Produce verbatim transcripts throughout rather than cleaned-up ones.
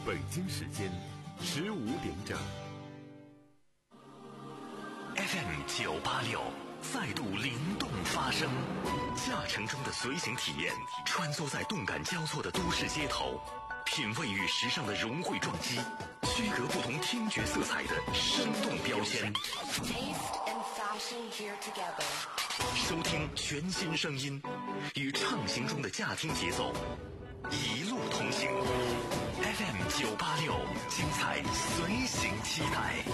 北京时间十五点整。 F M 九八六再度灵动发声，驾乘中的随行体验，穿梭在动感交错的都市街头，品味与时尚的融汇撞击，区隔不同听觉色彩的生动标签。收听全新声音，与畅行中的驾听节奏，一路同行。F M 九八六，精彩随行期待。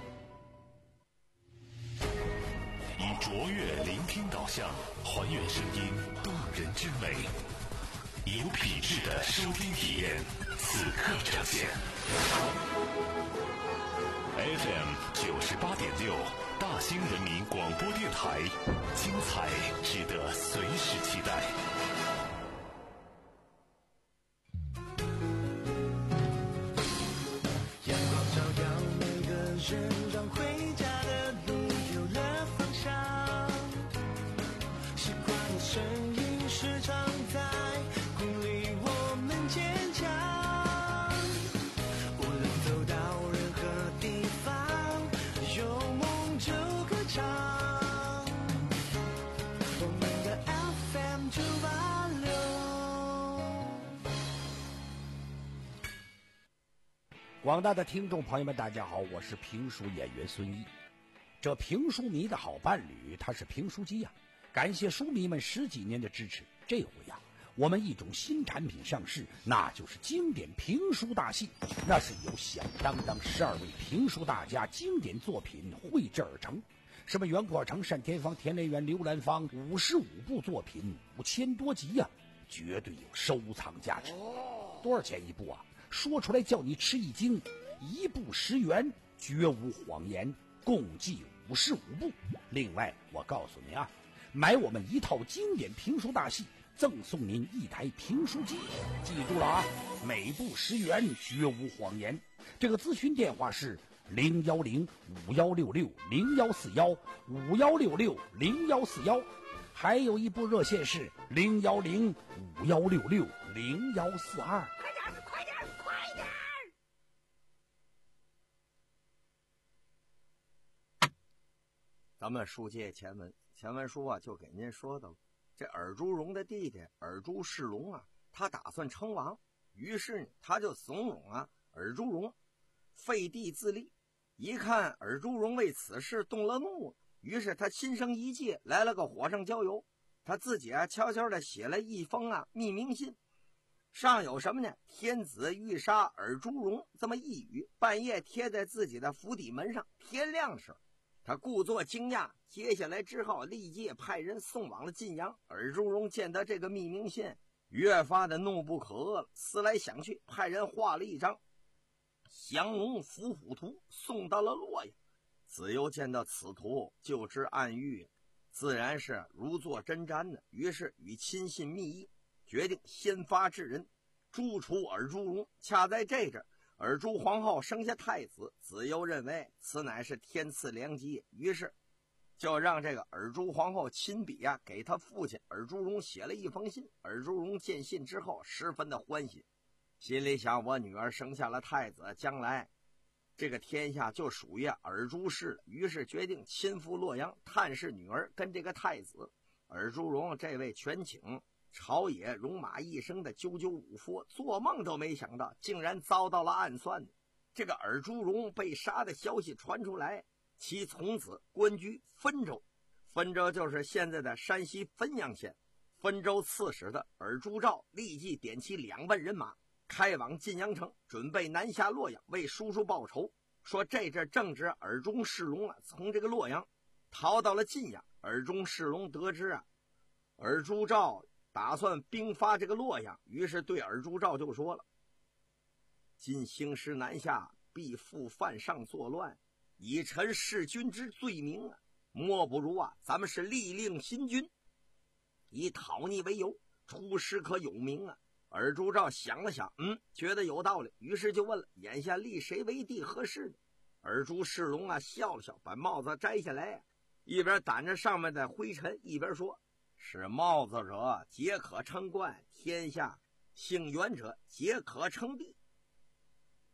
以卓越聆听导向，还原声音动人之美，有品质的收听体验，此刻呈现。F M 九十八点六，大兴人民广播电台，精彩值得随时期待。 阳光照耀每个人，让回家的路有了方向。习惯的声音时常在鼓励我们坚强。无论走到任何地方，有梦就歌唱。我们的 F M 九八六。 广大的听众朋友们大家好，我是评书演员孙一。这评书迷的好伴侣他是评书机呀、啊，感谢书迷们十几年的支持。这回呀、啊，我们一种新产品上市，那就是经典评书大戏。那是由响当当十二位评书大家经典作品绘制而成，什么袁阔成、单田芳、田连元、刘兰芳，五十五部作品，五千多集呀、啊，绝对有收藏价值。多少钱一部啊？说出来叫你吃一惊，一部十元，绝无谎言，共计五十五部。另外我告诉你啊，买我们一套经典评书大戏，赠送您一台评书机。记住了啊，每部十元，绝无谎言。这个咨询电话是零幺零五幺六六零幺四幺五幺六六零幺四幺，还有一部热线是零幺零五幺六六零幺四二。 咱们书接前文，前文书啊就给您说到了，这尔朱荣的弟弟尔朱世龙啊，他打算称王，于是呢他就怂恿啊尔朱荣废帝自立。一看尔朱荣为此事动了怒，于是他心生一计，来了个火上浇油。他自己啊悄悄地写了一封啊密明信，上有什么呢？天子欲杀尔朱荣这么一语，半夜贴在自己的府邸门上。天亮时他故作惊讶，接下来之后立即派人送往了晋阳。尔朱荣见到这个密明信，越发的怒不可遏了，思来想去，派人画了一张降龙伏虎图，送到了洛阳。子由见到此图，就知暗喻，自然是如坐针毡的，于是与亲信密议，决定先发制人，诛除尔朱荣。恰在这阵，尔朱皇后生下太子，子由认为此乃是天赐良机，于是就让这个尔朱皇后亲笔啊给他父亲尔朱荣写了一封信。尔朱荣见信之后十分的欢喜，心里想，我女儿生下了太子，将来这个天下就属于尔朱氏了，于是决定亲赴洛阳探视女儿跟这个太子。尔朱荣这位权倾朝野戎马一生的赳赳武佛，做梦都没想到竟然遭到了暗算。这个尔朱荣被杀的消息传出来，其从此官居汾州，汾州就是现在的山西汾阳县。汾州刺史的尔朱兆立即点起两万人马，开往晋阳城，准备南下洛阳为叔叔报仇。说这阵正值尔朱世龙啊从这个洛阳逃到了晋阳。尔朱世龙得知啊尔朱兆打算兵发这个洛阳，于是对尔朱兆就说了，今兴师南下，必复犯上作乱，以陈弑君之罪名啊，莫不如啊咱们是立令新君，以讨逆为由，出师可有名啊。尔朱兆想了想，嗯，觉得有道理，于是就问了，眼下立谁为帝合适呢？尔朱世龙啊笑了笑，把帽子摘下来，一边掸着上面的灰尘，一边说，是帽子者皆可称冠，天下姓袁者皆可称帝。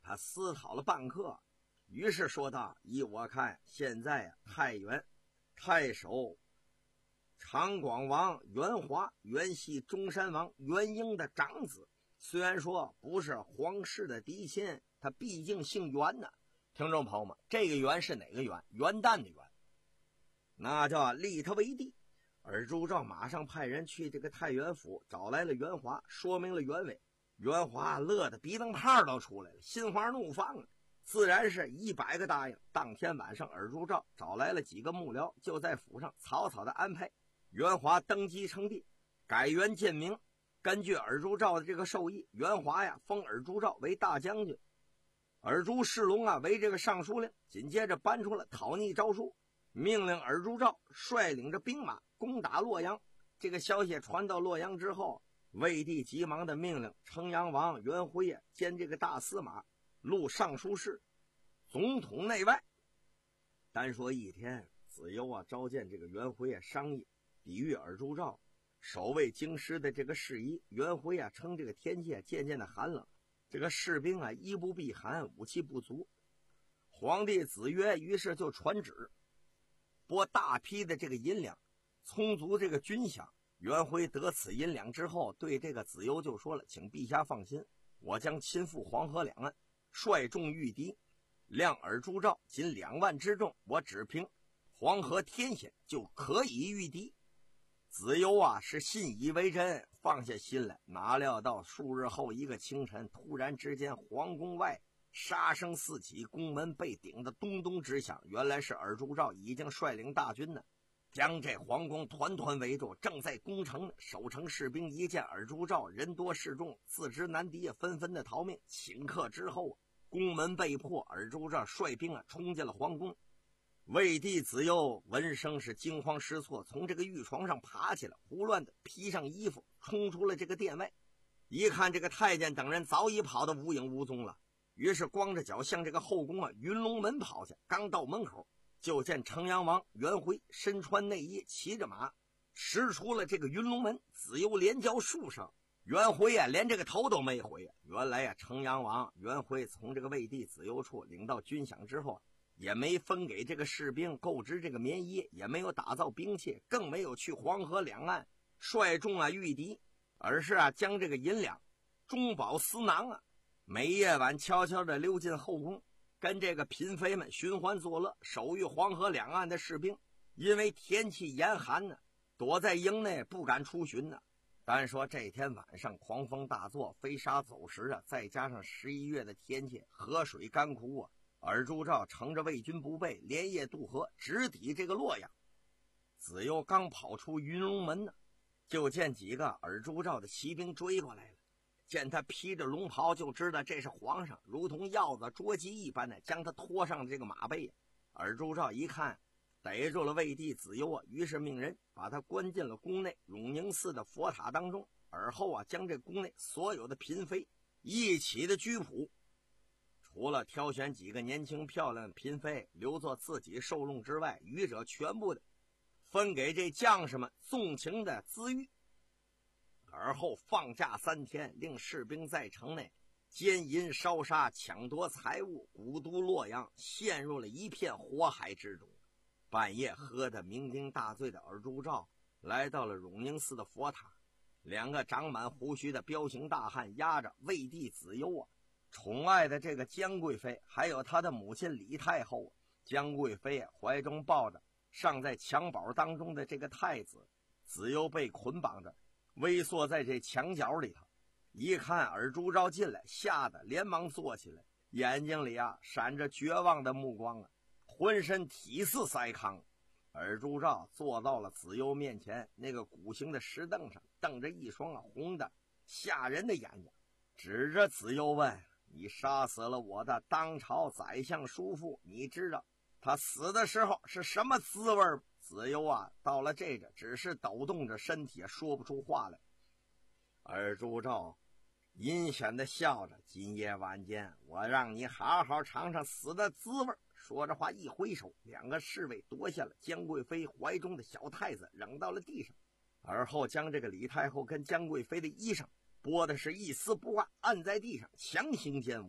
他思考了半刻，于是说道：依我看，现在啊，太原太守长广王袁华原系中山王袁英的长子，虽然说不是皇室的嫡亲，他毕竟姓袁呢。听众朋友们，这个袁是哪个袁？元旦的元，那叫立他为帝。尔朱兆马上派人去这个太原府找来了袁华，说明了原委。袁华乐得鼻灯泡都出来了，心花怒放啊，自然是一百个答应。当天晚上，尔朱兆找来了几个幕僚，就在府上草草的安排袁华登基称帝，改元建明。根据尔朱兆的这个授意，袁华呀封尔朱兆为大将军，尔朱世龙啊为这个尚书令。紧接着搬出了讨逆诏书，命令尔朱兆率领着兵马攻打洛阳。这个消息传到洛阳之后，魏帝急忙的命令城阳王袁辉啊兼这个大司马、录尚书事、总统内外。单说一天，子由啊召见这个袁辉啊商议抵御尔朱兆守卫京师的这个事宜。袁辉啊称这个天气啊渐渐的寒冷，这个士兵啊衣不避寒，武器不足。皇帝子曰于是就传旨拨大批的这个银两，充足这个军饷。袁辉得此银两之后，对这个子由就说了：请陛下放心，我将亲赴黄河两岸，率众御敌，量尔朱兆仅两万之众，我只凭黄河天险就可以御敌。子由啊是信以为真，放下心来。哪料到数日后一个清晨，突然之间皇宫外杀声四起，宫门被顶得咚咚直响。原来是尔朱兆已经率领大军呢，将这皇宫团团围住，正在攻城呢。守城士兵一见尔朱兆人多势众，自知难敌，纷纷的逃命。顷刻之后，宫门被破，尔朱兆率兵啊冲进了皇宫。魏帝子由闻声是惊慌失措，从这个御床上爬起来，胡乱的披上衣服，冲出了这个殿外。一看这个太监等人早已跑得无影无踪了，于是光着脚向这个后宫啊云龙门跑下。刚到门口，就见城阳王袁辉身穿内衣，骑着马驶出了这个云龙门。子由连叫数声，袁辉啊连这个头都没回啊。原来啊城阳王袁辉从这个魏帝子由处领到军饷之后，也没分给这个士兵购置这个棉衣，也没有打造兵器，更没有去黄河两岸率众啊御敌，而是啊将这个银两中饱私囊啊，每夜晚悄悄地溜进后宫，跟这个嫔妃们寻欢作乐。守御黄河两岸的士兵因为天气严寒呢，躲在营内不敢出巡呢。单说这天晚上狂风大作，飞沙走石啊，再加上十一月的天气，河水干枯啊，尔朱兆乘着魏军不备，连夜渡河，直抵这个洛阳。子由刚跑出云龙门呢，就见几个尔朱兆的骑兵追过来了。见他披着龙袍，就知道这是皇上，如同鹞子捉鸡一般的将他拖上这个马背。尔朱兆一看逮住了魏帝子由啊，于是命人把他关进了宫内永宁寺的佛塔当中。而后啊，将这宫内所有的嫔妃一起的拘捕，除了挑选几个年轻漂亮的嫔妃留作自己受用之外，余者全部的分给这将士们纵情的滋育。而后放假三天，令士兵在城内奸淫烧杀，抢夺财物，古都洛阳陷入了一片火海之中。半夜喝得酩酊大醉的尔朱兆来到了永宁寺的佛塔，两个长满胡须的彪形大汉押着魏帝子由啊宠爱的这个江贵妃，还有他的母亲李太后。江贵妃啊怀中抱着尚在襁褓当中的这个太子，子由被捆绑着微缩在这墙角里头。一看尔朱兆进来，吓得连忙坐起来，眼睛里啊闪着绝望的目光啊，浑身体似筛糠。尔朱兆坐到了子由面前那个鼓形的石凳上，瞪着一双啊红的吓人的眼睛，指着子由问：你杀死了我的当朝宰相叔父，你知道他死的时候是什么滋味？子由啊到了这个只是抖动着身体，说不出话来。尔朱兆阴险的笑着：今夜晚间我让你好好尝尝死的滋味。说着话一挥手，两个侍卫夺下了江贵妃怀中的小太子，扔到了地上。而后将这个李太后跟江贵妃的衣裳剥的是一丝不挂，按在地上强行奸污。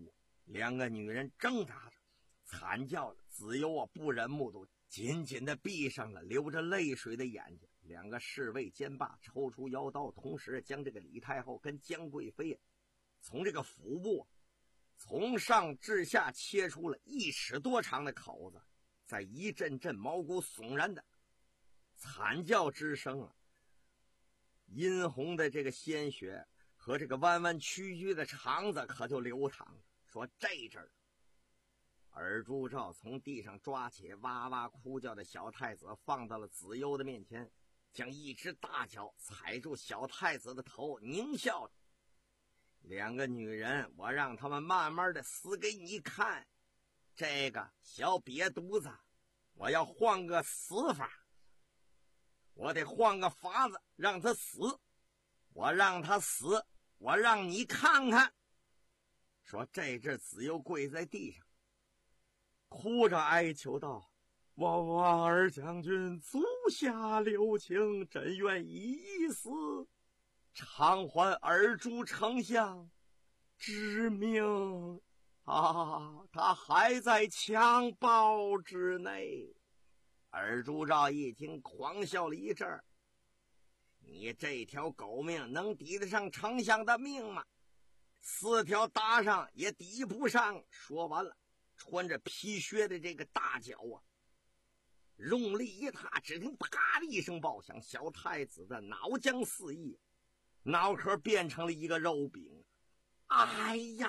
两个女人挣扎着，惨叫着。子由啊不忍目睹，紧紧地闭上了流着泪水的眼睛。两个侍卫肩霸抽出腰刀，同时将这个李太后跟江贵妃从这个腹部从上至下切出了一尺多长的口子，在一阵阵毛骨悚然的惨叫之声啊，殷红的这个鲜血和这个弯弯曲曲的肠子可就流淌了。说这阵儿，尔朱兆从地上抓起哇哇哭叫的小太子，放到了子由的面前，将一只大脚踩住小太子的头，狞笑着：“两个女人，我让他们慢慢的死给你看。这个小瘪犊子，我要换个死法，我得换个法子让他死。我让他死，我让你看看。”说这阵子由跪在地上，哭着哀求道：“我王二将军足下留情，朕愿一死偿还尔朱丞相之命。”啊，他还在襁褓之内。尔朱兆一听，狂笑了一阵：“你这条狗命能抵得上丞相的命吗？四条搭上也抵不上。”说完了，穿着皮靴的这个大脚啊，用力一踏，只听啪的一声爆响，小太子的脑浆四溢，脑壳变成了一个肉饼。哎呀！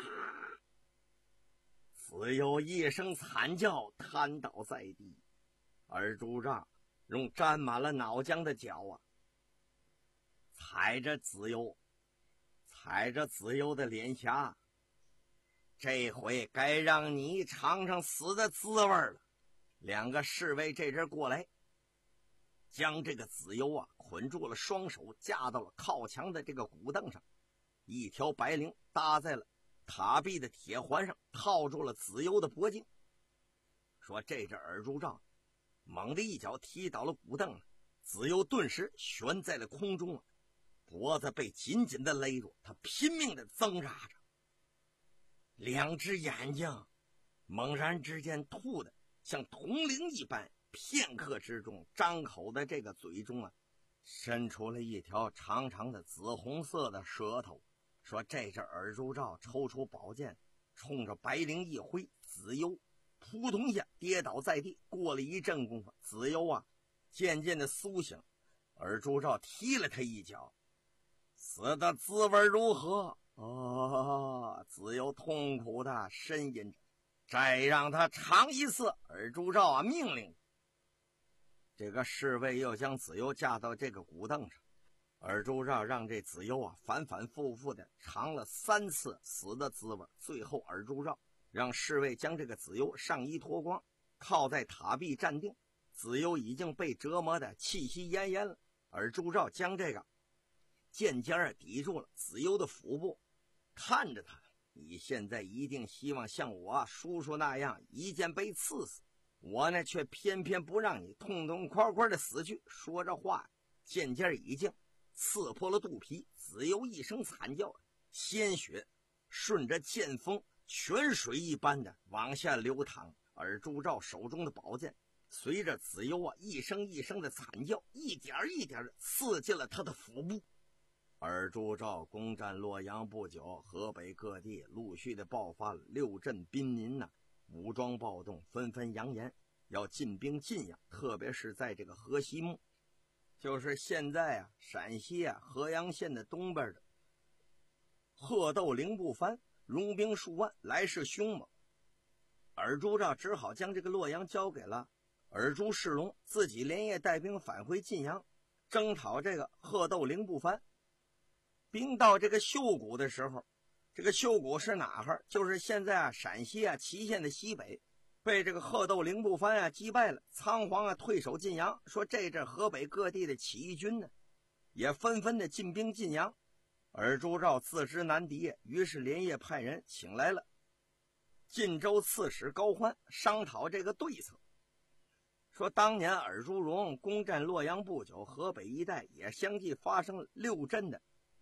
子由一声惨叫，瘫倒在地。尔朱兆用沾满了脑浆的脚啊，踩着子由，踩着子由的脸颊，这回该让你尝尝死的滋味了。两个侍卫这阵过来，将这个子由啊捆住了双手，架到了靠墙的这个古凳上，一条白绫搭在了塔壁的铁环上，套住了子由的脖颈。说这阵尔朱兆猛地一脚踢倒了古凳，子由顿时悬在了空中啊，脖子被紧紧的勒住，他拼命的挣扎着，两只眼睛猛然之间吐的像铜铃一般，片刻之中张口的这个嘴中啊伸出了一条长长的紫红色的舌头。说这阵尔朱兆抽出宝剑，冲着白绫一挥，子由扑通一下跌倒在地。过了一阵功夫，子由啊渐渐的苏醒，尔朱兆踢了他一脚：“死的滋味如何？”哦，子由痛苦的呻吟着：“再让他尝一次。”尔朱兆啊命令。这个侍卫又将子由架到这个古凳上，尔朱兆让这子由啊反反复复的尝了三次死的滋味。最后尔朱兆让侍卫将这个子由上衣脱光，靠在塔壁站定。子由已经被折磨的气息奄奄了，尔朱兆将这个剑尖儿抵住了子由的腹部，看着他：“你现在一定希望像我叔叔那样一剑被刺死，我呢却偏偏不让你痛痛快快的死去。”说着话，剑尖已经刺破了肚皮，子由一声惨叫，鲜血顺着剑锋泉水一般的往下流淌。尔朱兆手中的宝剑随着子由啊一声一声的惨叫，一点一点的刺进了他的腹部。尔朱兆攻占洛阳不久，河北各地陆续的爆发了六镇兵民呐、啊、武装暴动，纷纷扬言要进兵晋阳，特别是在这个河西木，就是现在啊陕西啊河阳县的东边的鹤斗凌不藩，戎兵数万，来势凶猛。尔朱兆只好将这个洛阳交给了尔朱世龙，自己连夜带兵返回晋阳，征讨这个鹤斗凌不藩。兵到这个秀谷的时候，这个秀谷是哪儿？就是现在啊陕西啊祁县的西北，被这个鹤斗凌不藩啊击败了，仓皇啊退守晋阳。说这阵河北各地的起义军呢也纷纷的进兵晋阳。尔朱兆自知难敌，于是连夜派人请来了晋州刺史高欢，商讨这个对策。说当年尔朱荣攻占洛阳不久，河北一带也相继发生了六镇的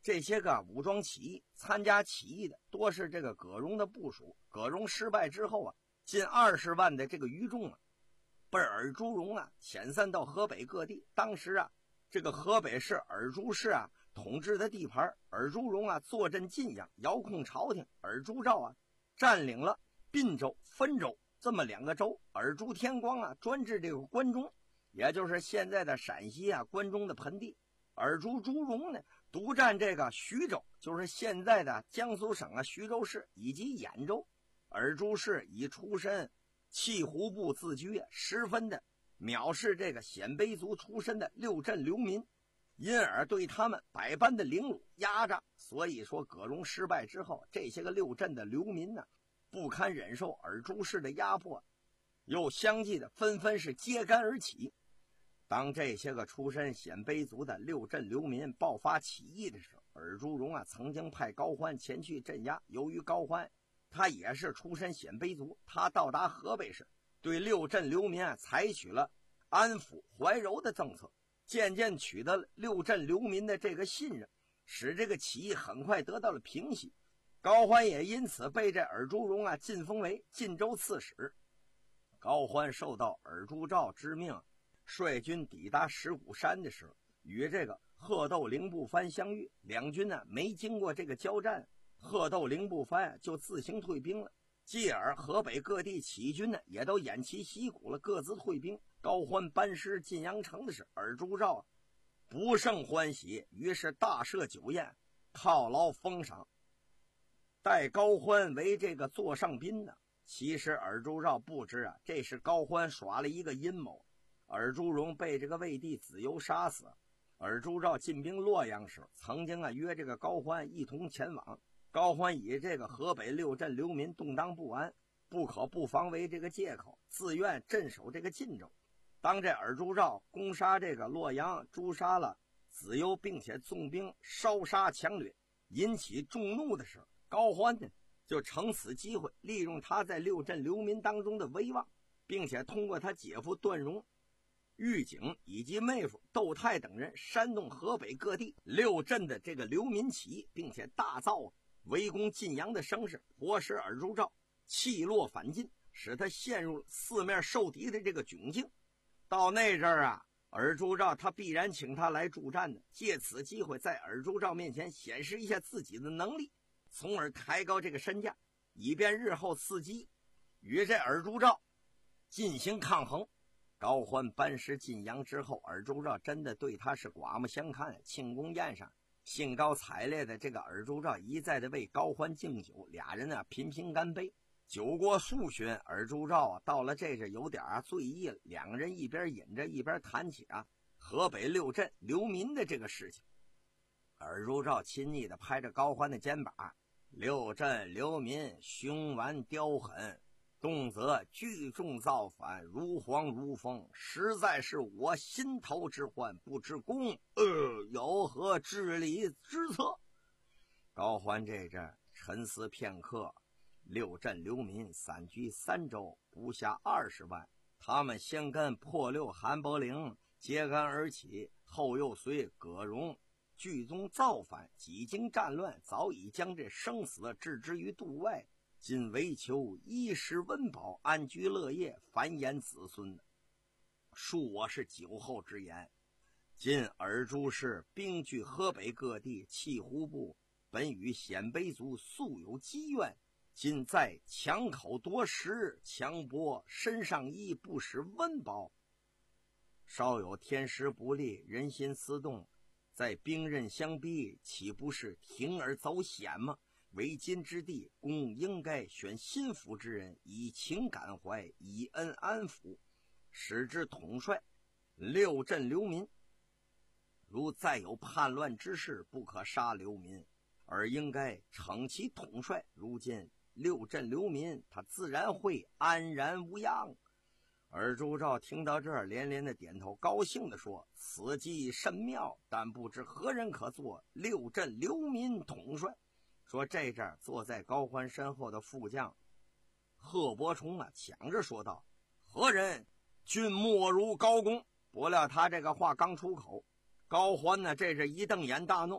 这些个武装起义参加起义的多是这个葛荣的部属。葛荣失败之后啊，近二十万的这个余众啊，被尔朱荣啊遣散到河北各地。当时啊，这个河北是尔朱氏啊统治的地盘，尔朱荣啊坐镇晋阳，遥控朝廷。尔朱兆啊占领了并州、汾州这么两个州。尔朱天光啊专治这个关中，也就是现在的陕西啊关中的盆地。尔朱朱荣呢独占这个徐州，就是现在的江苏省啊徐州市以及兖州。尔朱氏以出身契胡部自居啊，十分的藐视这个鲜卑族出身的六镇流民，因而对他们百般的凌辱压榨。所以说葛荣失败之后，这些个六镇的流民呢不堪忍受尔朱氏的压迫，又相继的纷纷是揭竿而起。当这些个出身鲜卑族的六镇流民爆发起义的时候，尔朱荣啊曾经派高欢前去镇压。由于高欢他也是出身鲜卑族，他到达河北时对六镇流民啊采取了安抚怀柔的政策，渐渐取得了六镇流民的这个信任，使这个起义很快得到了平息。高欢也因此被这尔朱荣啊晋封为晋州刺史。高欢受到尔朱兆之命，率军抵达石鼓山的时候，与这个贺斗凌不藩相遇。两军呢没经过这个交战，贺斗凌不藩就自行退兵了。继而河北各地起义军呢也都偃旗息鼓了，各自退兵。高欢班师晋阳城的时候，尔朱兆不胜欢喜，于是大设酒宴，犒劳封赏，待高欢为这个座上宾呢。其实尔朱兆不知啊，这是高欢耍了一个阴谋。尔朱荣被这个魏帝子由杀死。尔朱兆进兵洛阳时，曾经啊约这个高欢一同前往。高欢以这个河北六镇流民动荡不安，不可不防为这个借口，自愿镇守这个晋州。当这尔朱兆攻杀这个洛阳，诛杀了子由，并且纵兵烧杀强掠，引起众怒的时候，高欢呢就乘此机会，利用他在六镇流民当中的威望，并且通过他姐夫段荣、玉景以及妹夫窦泰等人煽动河北各地六镇的这个流民起义，并且大造围攻晋阳的声势，迫使尔朱兆弃洛反晋，使他陷入四面受敌的这个窘境。到那阵儿啊，尔朱兆他必然请他来助战的，借此机会在尔朱兆面前显示一下自己的能力，从而抬高这个身价，以便日后伺机与这尔朱兆进行抗衡。高欢班师晋阳之后，尔朱兆真的对他是刮目相看。庆功宴上兴高采烈的这个尔朱兆一再的为高欢敬酒，俩人啊频频干杯。酒过数巡，尔朱兆啊到了这是有点啊醉意了，两个人一边饮着一边谈起啊河北六镇流民的这个事情。尔朱兆亲昵的拍着高欢的肩膀，六镇流民凶顽刁狠，动辄聚众造反，如蝗如风，实在是我心头之患，不知公呃有何治理之策。高欢这阵沉思片刻，六镇流民散居三州，不下二十万，他们先跟破六韩伯陵揭竿而起，后又随葛荣聚宗造反，几经战乱，早已将这生死置之于度外，今唯求衣食温饱，安居乐业，繁衍子孙。恕我是酒后之言。今尔朱氏兵据河北各地，契胡部本与鲜卑族素有积怨，今在抢口夺食，强剥身上衣，不使温饱，稍有天时不利，人心思动，在兵刃相逼，岂不是铤而走险吗？为今之地，公应该选心腹之人，以情感怀，以恩安抚，使之统帅六镇流民。如再有叛乱之事，不可杀流民，而应该惩其统帅。如今六镇流民，他自然会安然无恙。尔朱兆听到这儿，连连的点头，高兴地说：“此计甚妙，但不知何人可做六镇流民统帅。”说这阵坐在高欢身后的副将贺伯崇啊，抢着说道：“何人？君莫如高公。”不料他这个话刚出口，高欢呢，这是一瞪眼大怒：“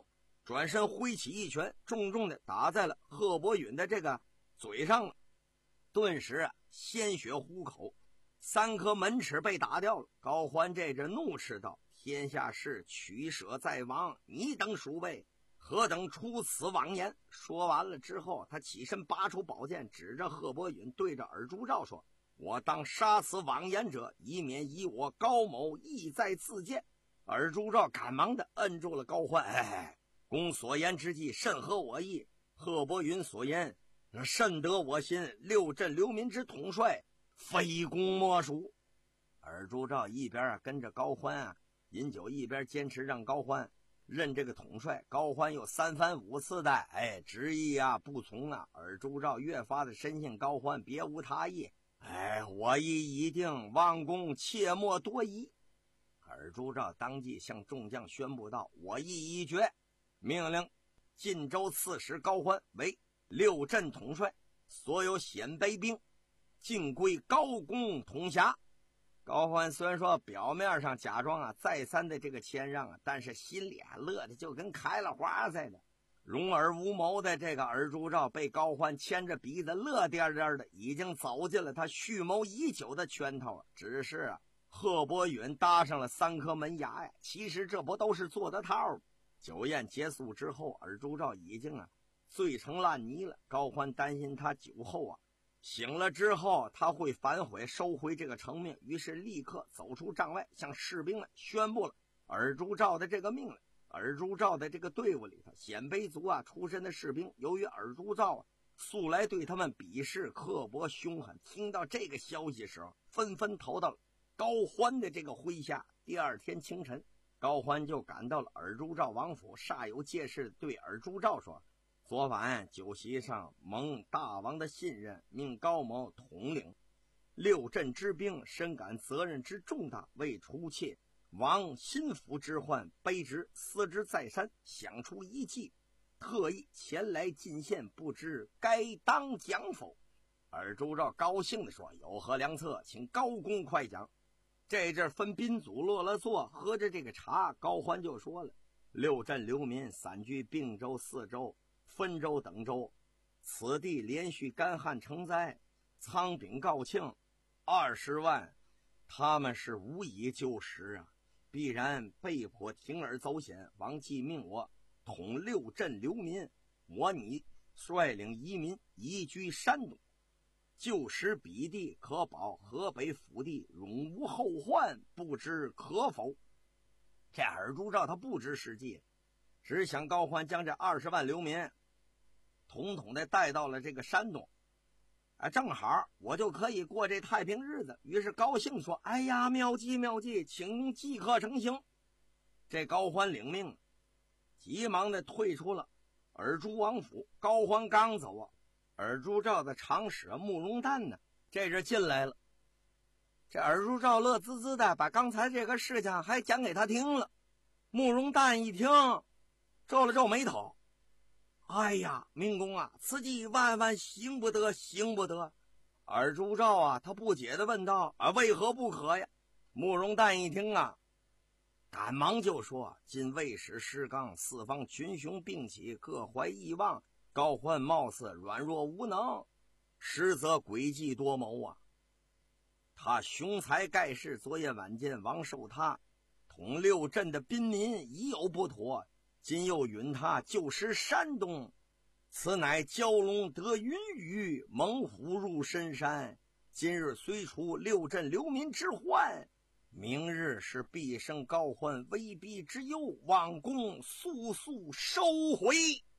转身挥起一拳，重重的打在了贺伯允的这个嘴上了。顿时啊，鲜血糊口，三颗门齿被打掉了。高欢这阵怒斥道：“天下事取舍在王，你等鼠辈何等出此妄言！”说完了之后，他起身拔出宝剑，指着贺伯允，对着尔朱兆说：“我当杀此妄言者，以免以我高某意在自荐。”尔朱兆赶忙的摁住了高欢：“哎，公所言之计甚合我意，贺伯允所言甚得我心，六镇流民之统帅，非公莫属。”尔朱兆一边啊跟着高欢啊饮酒，一边坚持让高欢任这个统帅。高欢又三番五次的哎执意啊不从啊。尔朱兆越发的深信高欢别无他意，哎，我意已定，望公切莫多疑。尔朱兆当即向众将宣布道：“我意已决，命令晋州刺史高欢为六镇统帅，所有鲜卑兵尽归高公统辖。”高欢虽然说表面上假装啊再三的这个谦让啊，但是心里啊乐的就跟开了花似的。容耳无谋的这个尔朱兆被高欢牵着鼻子乐颠颠的，已经走进了他蓄谋已久的圈套了。只是啊贺伯允搭上了三颗门牙呀，其实这不都是做的套。酒宴结束之后，尔朱兆已经啊醉成烂泥了。高欢担心他酒后啊醒了之后他会反悔收回这个成命，于是立刻走出帐外，向士兵们宣布了尔朱兆的这个命令。尔朱兆的这个队伍里头，鲜卑族啊出身的士兵，由于尔朱兆啊素来对他们鄙视刻薄凶狠，听到这个消息时候，纷纷投到了高欢的这个麾下。第二天清晨，高欢就赶到了尔朱兆王府，煞有介事对尔朱兆说：“昨晚酒席上蒙大王的信任，命高某统领六镇之兵，深感责任之重大，为除窃王心腹之患，卑职思之再三，想出一计，特意前来进献，不知该当讲否？”尔朱兆高兴地说：“有何良策，请高公快讲。”这阵分宾组落了座，喝着这个茶，高欢就说了：“六镇流民散居并州、四州、汾州等州，此地连续干旱成灾，仓禀告罄，二十万，他们是无以救食啊，必然被迫铤而走险。王继命我统六镇流民，我拟率领移民移居山东，旧时彼地，可保河北腹地永无后患，不知可否？”这尔朱兆他不知实际，只想高欢将这二十万流民统统的带到了这个山东，啊，正好我就可以过这太平日子。于是高兴说：“哎呀，妙计妙计，请即刻成行。”这高欢领命，急忙的退出了尔朱王府。高欢刚走啊，尔朱兆的长史慕容旦呢，这阵进来了。这尔朱兆乐滋滋的把刚才这个事情还讲给他听了。慕容旦一听，皱了皱眉头：“哎呀，明公啊，此计万万行不得，行不得。”尔朱兆啊，他不解的问道：“啊，为何不可呀？”慕容旦一听啊，赶忙就说：“今魏使失纲，四方群雄并起，各怀异望，高欢貌似软弱无能，实则诡计多谋啊。他雄才盖世，昨夜晚间王受他统六镇的兵民已有不妥，今又允他就师山东，此乃蛟龙得云雨，猛虎入深山。今日虽除六镇流民之患，明日是必生高欢威逼之忧，望公速速收回。”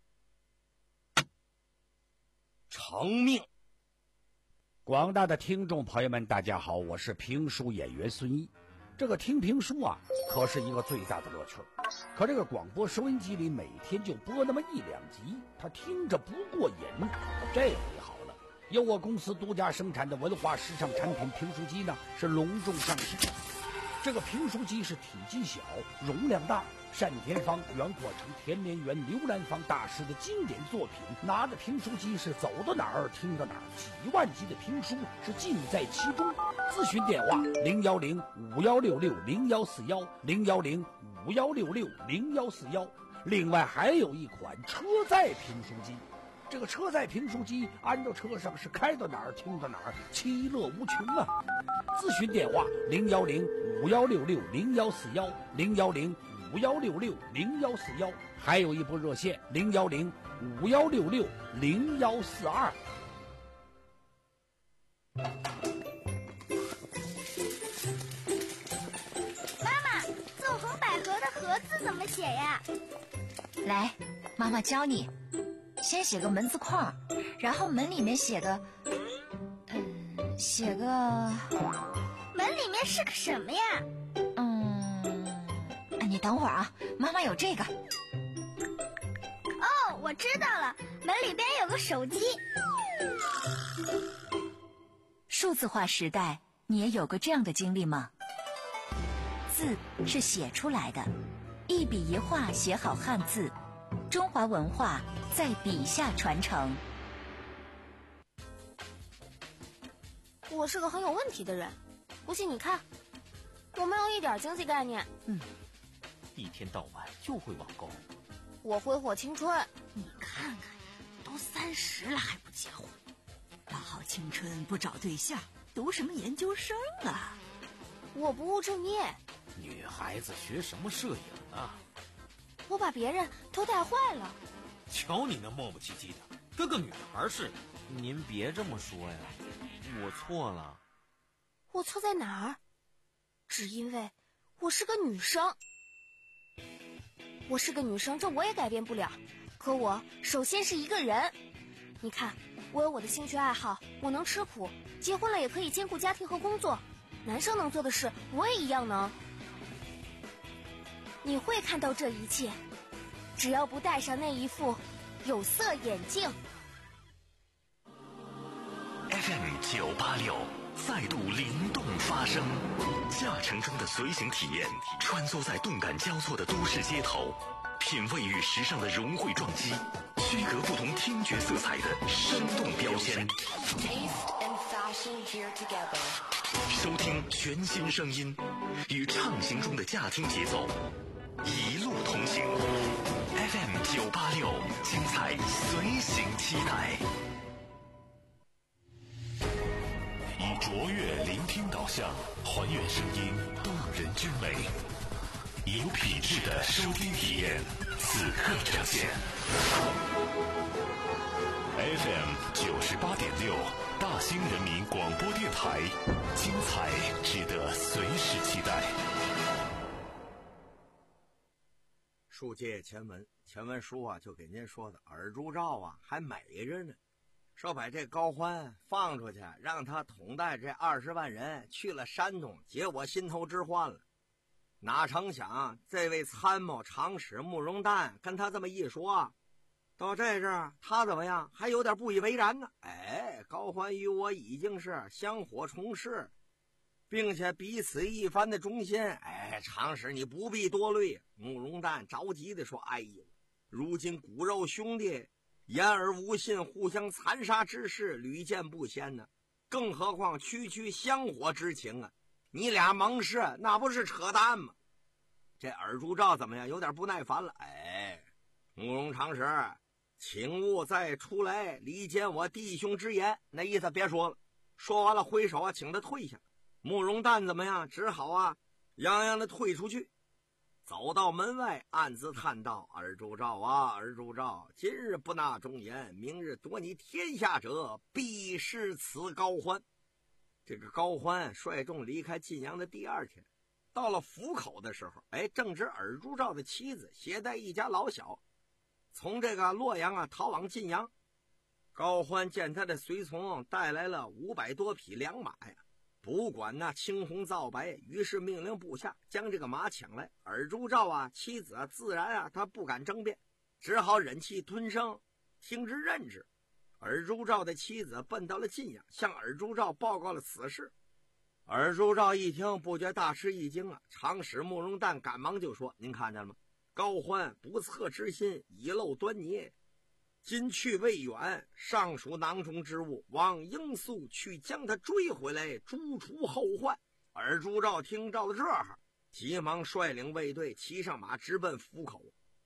成命。 广大的听众朋友们，大家好，我是评书演员孙一。这个听评书啊，可是一个最大的乐趣。可这个广播收音机里每天就播那么一两集，他听着不过瘾。这回好了，由我公司独家生产的文化时尚产品评书机呢，是隆重上市。这个评书机是体积小，容量大，单田芳、袁阔成、田连元、刘兰芳大师的经典作品。拿着评书机是走到哪儿听到哪儿，几万集的评书是尽在其中。咨询电话：零幺零五幺六六零幺四幺，零幺零五幺六六零幺四幺。 另外还有一款车载评书机。这个车载评书机安到车上是开到哪儿听到哪儿，其乐无穷啊！咨询电话零幺零五幺六六零幺四幺零幺零五幺六六零幺四幺，还有一部热线零幺零五幺六六零幺四二。 妈妈，纵横捭阖的阖字怎么写呀？ 来，妈妈教你。先写个门字框，然后门里面写个，嗯，写个门里面是个什么呀？ 嗯，你等会儿啊，妈妈有这个。 哦，我知道了，门里边有个手机。 数字化时代，你也有过这样的经历吗？字是写出来的，一笔一画写好汉字，中华文化在笔下传承。 我是个很有问题的人，不信你看，我没有一点经济概念。 嗯，一天到晚就会网购。 我挥霍青春。 你看看，都三十了还不结婚，大好青春不找对象，读什么研究生啊？ 我不务正业。 女孩子学什么摄影啊？ 我把别人都带坏了。 瞧你那磨磨唧唧的，跟个女孩似的。 您别这么说呀，我错了。 我错在哪儿？只因为我是个女生。我是个女生，这我也改变不了。可我首先是一个人。你看，我有我的兴趣爱好，我能吃苦，结婚了也可以兼顾家庭和工作。男生能做的事，我也一样能。你会看到这一切，只要不戴上那一副有色眼镜。 F M 九八六再度灵动发声，驾乘中的随行体验，穿梭在动感交错的都市街头，品味与时尚的融汇撞击，区隔不同听觉色彩的生动标签。收听全新声音，与畅行中的驾听节奏，一路同行。F M 九八六，精彩随行期待。 以卓越聆听导向，还原声音动人之美，有品质的收听体验，此刻呈现。F M 九十八点六，大兴人民广播电台，精彩值得随时期待。 书接前文，前文书啊就给您说的尔朱兆啊还美着呢，说把这高欢放出去，让他统带这二十万人去了山东，解我心头之患了。哪成想这位参谋长史慕容旦跟他这么一说，到这阵儿他怎么样还有点不以为然呢。哎，高欢与我已经是香火重事，并且彼此一番的忠心。哎，长史你不必多虑。慕容旦着急的说，哎呦，如今骨肉兄弟言而无信，互相残杀之事屡见不鲜呢，更何况区区香火之情啊，你俩盟誓那不是扯淡吗？这尔朱兆怎么样有点不耐烦了。哎，慕容长史，请勿再出来离间我弟兄之言，那意思别说了。说完了挥手啊，请他退下。慕容旦怎么样只好啊洋洋的退出去，走到门外暗自叹道，尔朱兆啊尔朱兆，今日不纳忠言，明日夺你天下者必是此高欢。这个高欢率众离开晋阳的第二天，到了府口的时候，哎，正值尔朱兆的妻子携带一家老小从这个洛阳啊逃往晋阳。高欢见他的随从带来了五百多匹良马呀，不管那青红皂白，于是命令部下将这个马抢来。尔朱兆啊妻子啊自然啊他不敢争辩，只好忍气吞声，听之任之。尔朱兆的妻子奔到了晋阳，向尔朱兆报告了此事。尔朱兆一听不觉大吃一惊啊，长史慕容旦赶忙就说，您看见了吗？高欢不测之心，已露端倪，今去未远，尚属囊中之物，望应速去将他追回来，诛除后患。尔朱兆听到了这儿，急忙率领卫队骑上马直奔府口。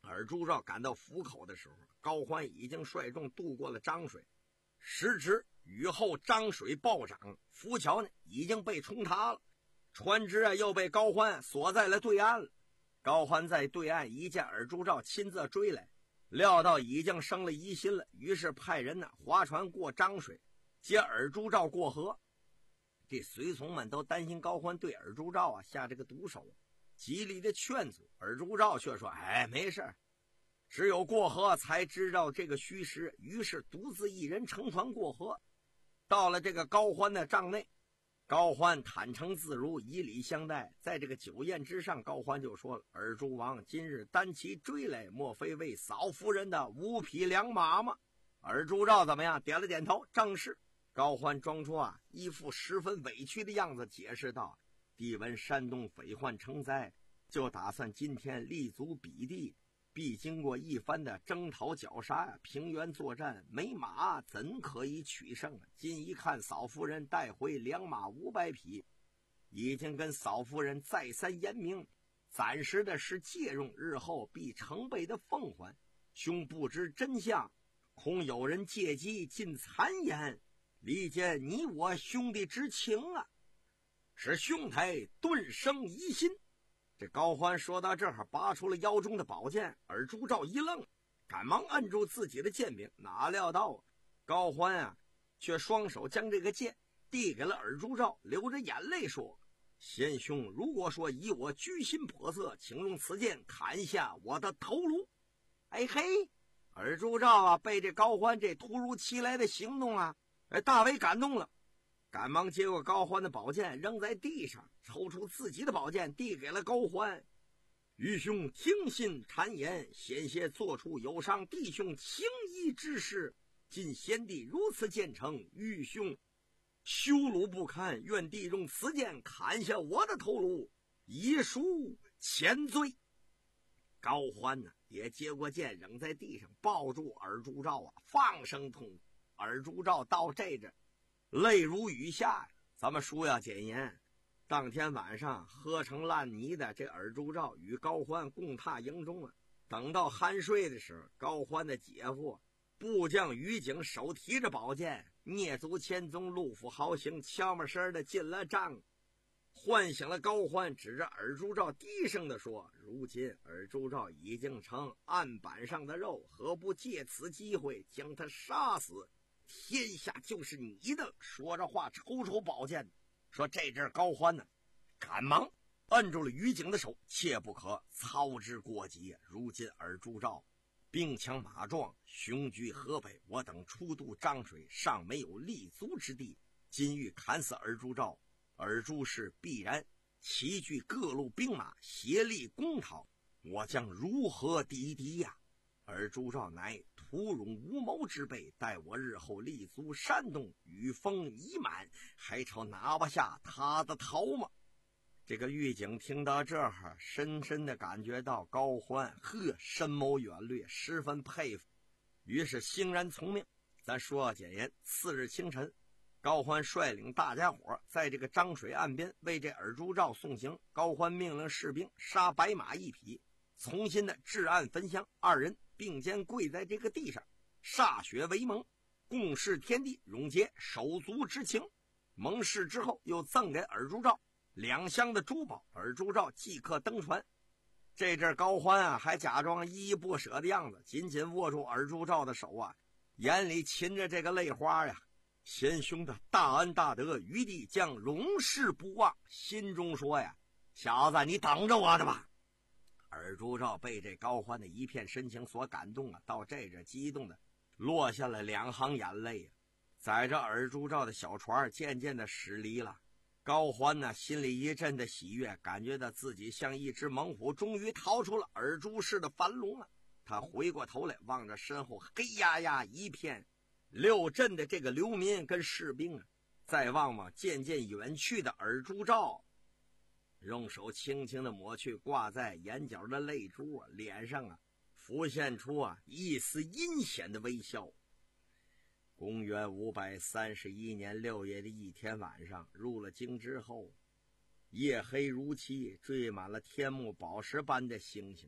尔朱兆赶到府口的时候，高欢已经率众渡过了漳水。时值雨后漳水暴涨，浮桥呢已经被冲塌了，船只啊又被高欢锁在了对岸了。高欢在对岸一见尔朱兆亲自追来，料到已经生了疑心了，于是派人呢划船过漳水，接尔朱兆过河。这随从们都担心高欢对尔朱兆啊下这个毒手，极力的劝阻。尔朱兆却说：“哎，没事，只有过河才知道这个虚实。”于是独自一人乘船过河，到了这个高欢的帐内。高欢坦诚自如，以礼相待。在这个酒宴之上，高欢就说了：“尔朱王今日单骑追来，莫非为嫂夫人的五匹良马吗？”尔朱兆怎么样？点了点头，正是。高欢装出啊一副十分委屈的样子，解释道：“帝闻山东匪患成灾，就打算今天立足彼地，必经过一番的征讨绞杀呀，平原作战，没马怎可以取胜啊？今一看嫂夫人带回良马五百匹，已经跟嫂夫人再三言明，暂时的是借用，日后必成倍的奉还。兄不知真相，恐有人借机进谗言，离间你我兄弟之情啊，使兄台顿生疑心。”这高欢说到这儿，拔出了腰中的宝剑。尔朱兆一愣，赶忙按住自己的剑柄，哪料到啊，高欢啊，却双手将这个剑递给了尔朱兆，流着眼泪说：“贤兄，如果说以我居心叵测，请用此剑砍下我的头颅。”哎嘿，尔朱兆啊，被这高欢这突如其来的行动啊，哎，大为感动了。赶忙接过高欢的宝剑，扔在地上，抽出自己的宝剑递给了高欢：“愚兄听信谗言，险些做出有伤弟兄情谊之事，今贤弟如此建成，愚兄羞辱不堪，愿弟用此剑砍下我的头颅，以赎前罪。”高欢呢也接过剑扔在地上，抱住尔朱兆啊，放声痛哭。尔朱兆到这阵泪如雨下呀。咱们书要简言，当天晚上喝成烂泥的这尔朱兆与高欢共踏营中啊。等到酣睡的时候，高欢的姐夫部将于景手提着宝剑，蹑足千踪，路府豪行，悄没声的进了帐，唤醒了高欢，指着尔朱兆低声的说：“如今尔朱兆已经成案板上的肉，何不借此机会将他杀死？天下就是你的。”说着话，抽出宝剑，说：“这阵高欢呢，赶忙摁住了于景的手，切不可操之过急。如今尔朱兆兵强马壮，雄居河北，我等初渡漳水，尚没有立足之地。今欲砍死尔朱兆，尔朱氏必然齐聚各路兵马，协力攻讨，我将如何抵敌呀？尔朱兆乃屠戎无谋之辈，待我日后立足山东，雨风已满，还朝拿不下他的头吗？”这个狱警听到这儿，深深的感觉到高欢呵深谋远虑，十分佩服，于是欣然从命。咱说简言，次日清晨，高欢率领大家伙在这个漳水岸边为这尔朱兆送行。高欢命令士兵杀白马一匹，重新的置案焚香，二人并肩跪在这个地上，歃血为盟，共事天地，永结手足之情。盟誓之后，又赠给尔朱兆两箱的珠宝，尔朱兆即刻登船。这阵高欢啊，还假装依依不舍的样子，紧紧握住尔朱兆的手啊，眼里噙着这个泪花呀。贤兄的大恩大德，余弟将永世不忘。心中说呀：“小子，你等着我的吧。”尔朱兆被这高欢的一片深情所感动啊，到这阵激动的落下了两行眼泪啊。载着尔朱兆的小船渐渐的驶离了。高欢呢，心里一阵的喜悦，感觉到自己像一只猛虎，终于逃出了尔朱氏的樊笼了。他回过头来，望着身后黑压压一片六镇的这个流民跟士兵啊，再望望渐渐远去的尔朱兆，用手轻轻的抹去挂在眼角的泪珠啊，脸上啊浮现出啊一丝阴险的微笑。公元五百三十一年六月的一天晚上，入了京之后，夜黑如漆，缀满了天幕宝石般的星星。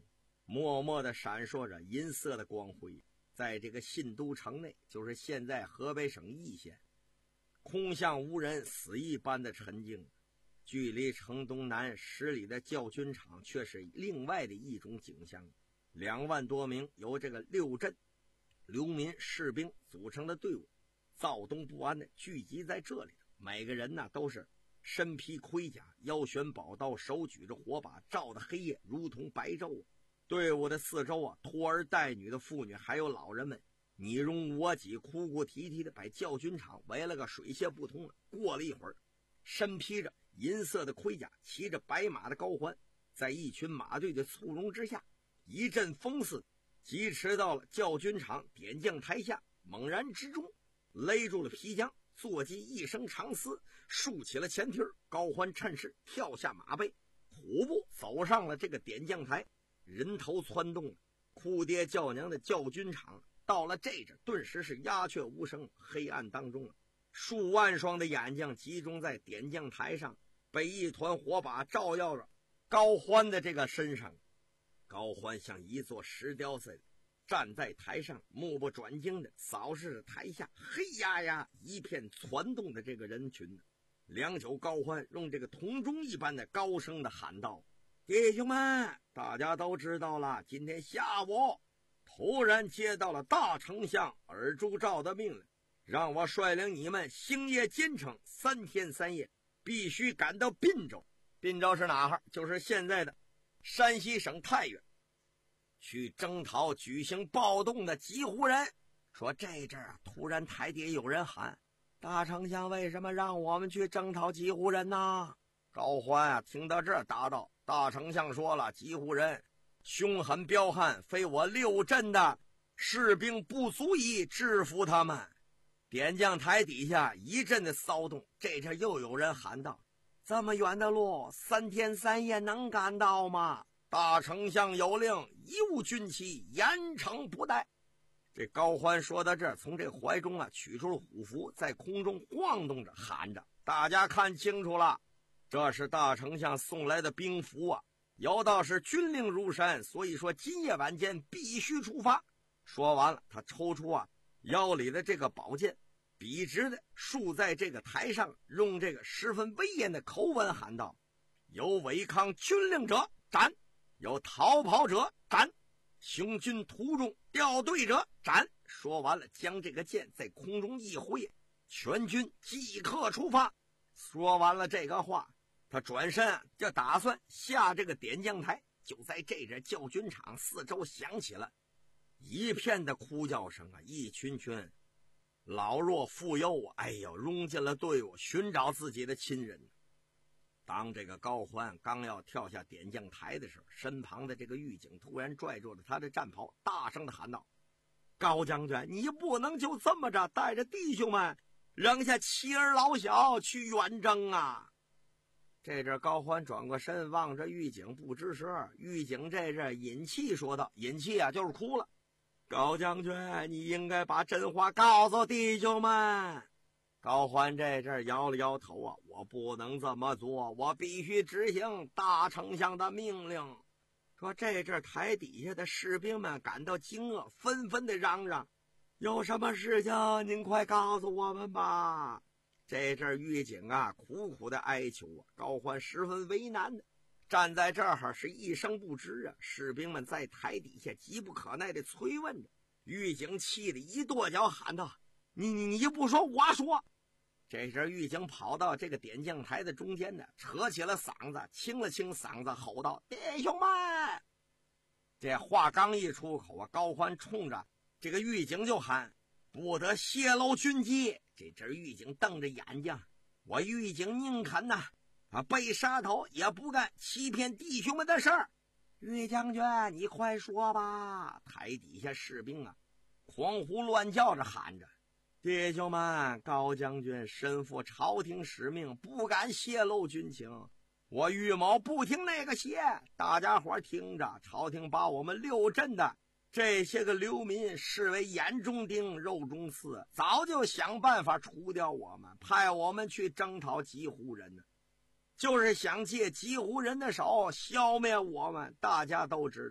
默默地闪烁着银色的光辉。在这个信都城内，就是现在河北省易县，空巷无人，死一般的沉静。距离城东南十里的教军场却是另外的一种景象。两万多名由这个六镇流民士兵组成的队伍，躁动不安的聚集在这里。每个人呢都是身披盔甲，腰悬宝刀，手举着火把，照的黑夜如同白昼。队伍的四周啊，拖儿带女的妇女还有老人们，你容我挤，哭哭啼啼的把教军场围了个水泄不通了。过了一会儿，身披着银色的盔甲，骑着白马的高欢，在一群马队的簇拥之下，一阵风似疾驰到了教军场点将台下。猛然之中，勒住了皮缰，坐骑一声长嘶，竖起了前蹄，高欢趁势跳下马背，虎步走上了这个点将台。人头窜动了，哭爹叫娘的教军场到了这阵，顿时是鸦雀无声。黑暗当中，数万双的眼睛集中在点将台上，被一团火把照耀着高欢的这个身上。高欢像一座石雕似的站在台上，目不转睛的扫视着台下黑压压一片攒动的这个人群。良久，高欢用这个铜钟一般的高声的喊道：弟兄们，大家都知道了，今天下午突然接到了大丞相尔朱兆的命令，让我率领你们星夜兼程，三天三夜，必须赶到滨州。滨州是哪哈？就是现在的山西省太原，去征讨举行暴动的疾胡人。说这阵啊，突然台底有人喊：大丞相为什么让我们去征讨疾胡人呢？高欢啊，听到这儿答道：大丞相说了，疾胡人凶狠彪悍，非我六镇的士兵不足以制服他们。点将台底下一阵的骚动，这阵又有人喊道：这么远的路，三天三夜能赶到吗？大丞相有令，一无军旗，严惩不贷。这高欢说到这儿，从这怀中啊取出了虎符，在空中晃动着，喊着：大家看清楚了，这是大丞相送来的兵符啊！有道是军令如山，所以说今夜晚间必须出发。说完了，他抽出啊腰里的这个宝剑，笔直的竖在这个台上，用这个十分威严的口吻喊道：有违抗军令者斩，有逃跑者斩，行军途中掉队者斩。说完了，将这个剑在空中一挥，全军即刻出发。说完了这个话，他转身啊就打算下这个点将台。就在这阵，教军场四周响起了一片的哭叫声啊，一群群老弱妇幼啊，哎呦，拥进了队伍，寻找自己的亲人。当这个高欢刚要跳下点将台的时候，身旁的这个狱警突然拽住了他的战袍，大声的喊道：高将军，你不能就这么着带着弟兄们扔下妻儿老小去远征啊！这阵高欢转过身望着狱警不吱声。狱警这阵引气说道：引气啊就是哭了，高将军，你应该把真话告诉弟兄们。高欢这阵摇了摇头啊，我不能这么做，我必须执行大丞相的命令。说这阵台底下的士兵们感到惊愕，纷纷的嚷嚷：有什么事情您快告诉我们吧。这阵狱警啊苦苦的哀求啊，高欢十分为难的站在这儿是一声不吱啊。士兵们在台底下急不可耐的催问着，狱警气得一跺脚喊道：你你你不说我说。这阵狱警跑到这个点将台的中间呢，扯起了嗓子，清了清嗓子，吼道：弟兄们！这话刚一出口啊，高欢冲着这个狱警就喊：不得泄露军机。这阵狱警瞪着眼睛：我狱警宁肯呐啊被杀头，也不干欺骗弟兄们的事儿。狱将军，你快说吧！台底下士兵啊狂呼乱叫着喊着：弟兄们，高将军身负朝廷使命，不敢泄露军情，我于某不听那个邪。大家伙听着，朝廷把我们六镇的这些个流民视为眼中钉肉中刺，早就想办法除掉我们，派我们去征讨疾胡人呢，就是想借疾胡人的手消灭我们。大家都知道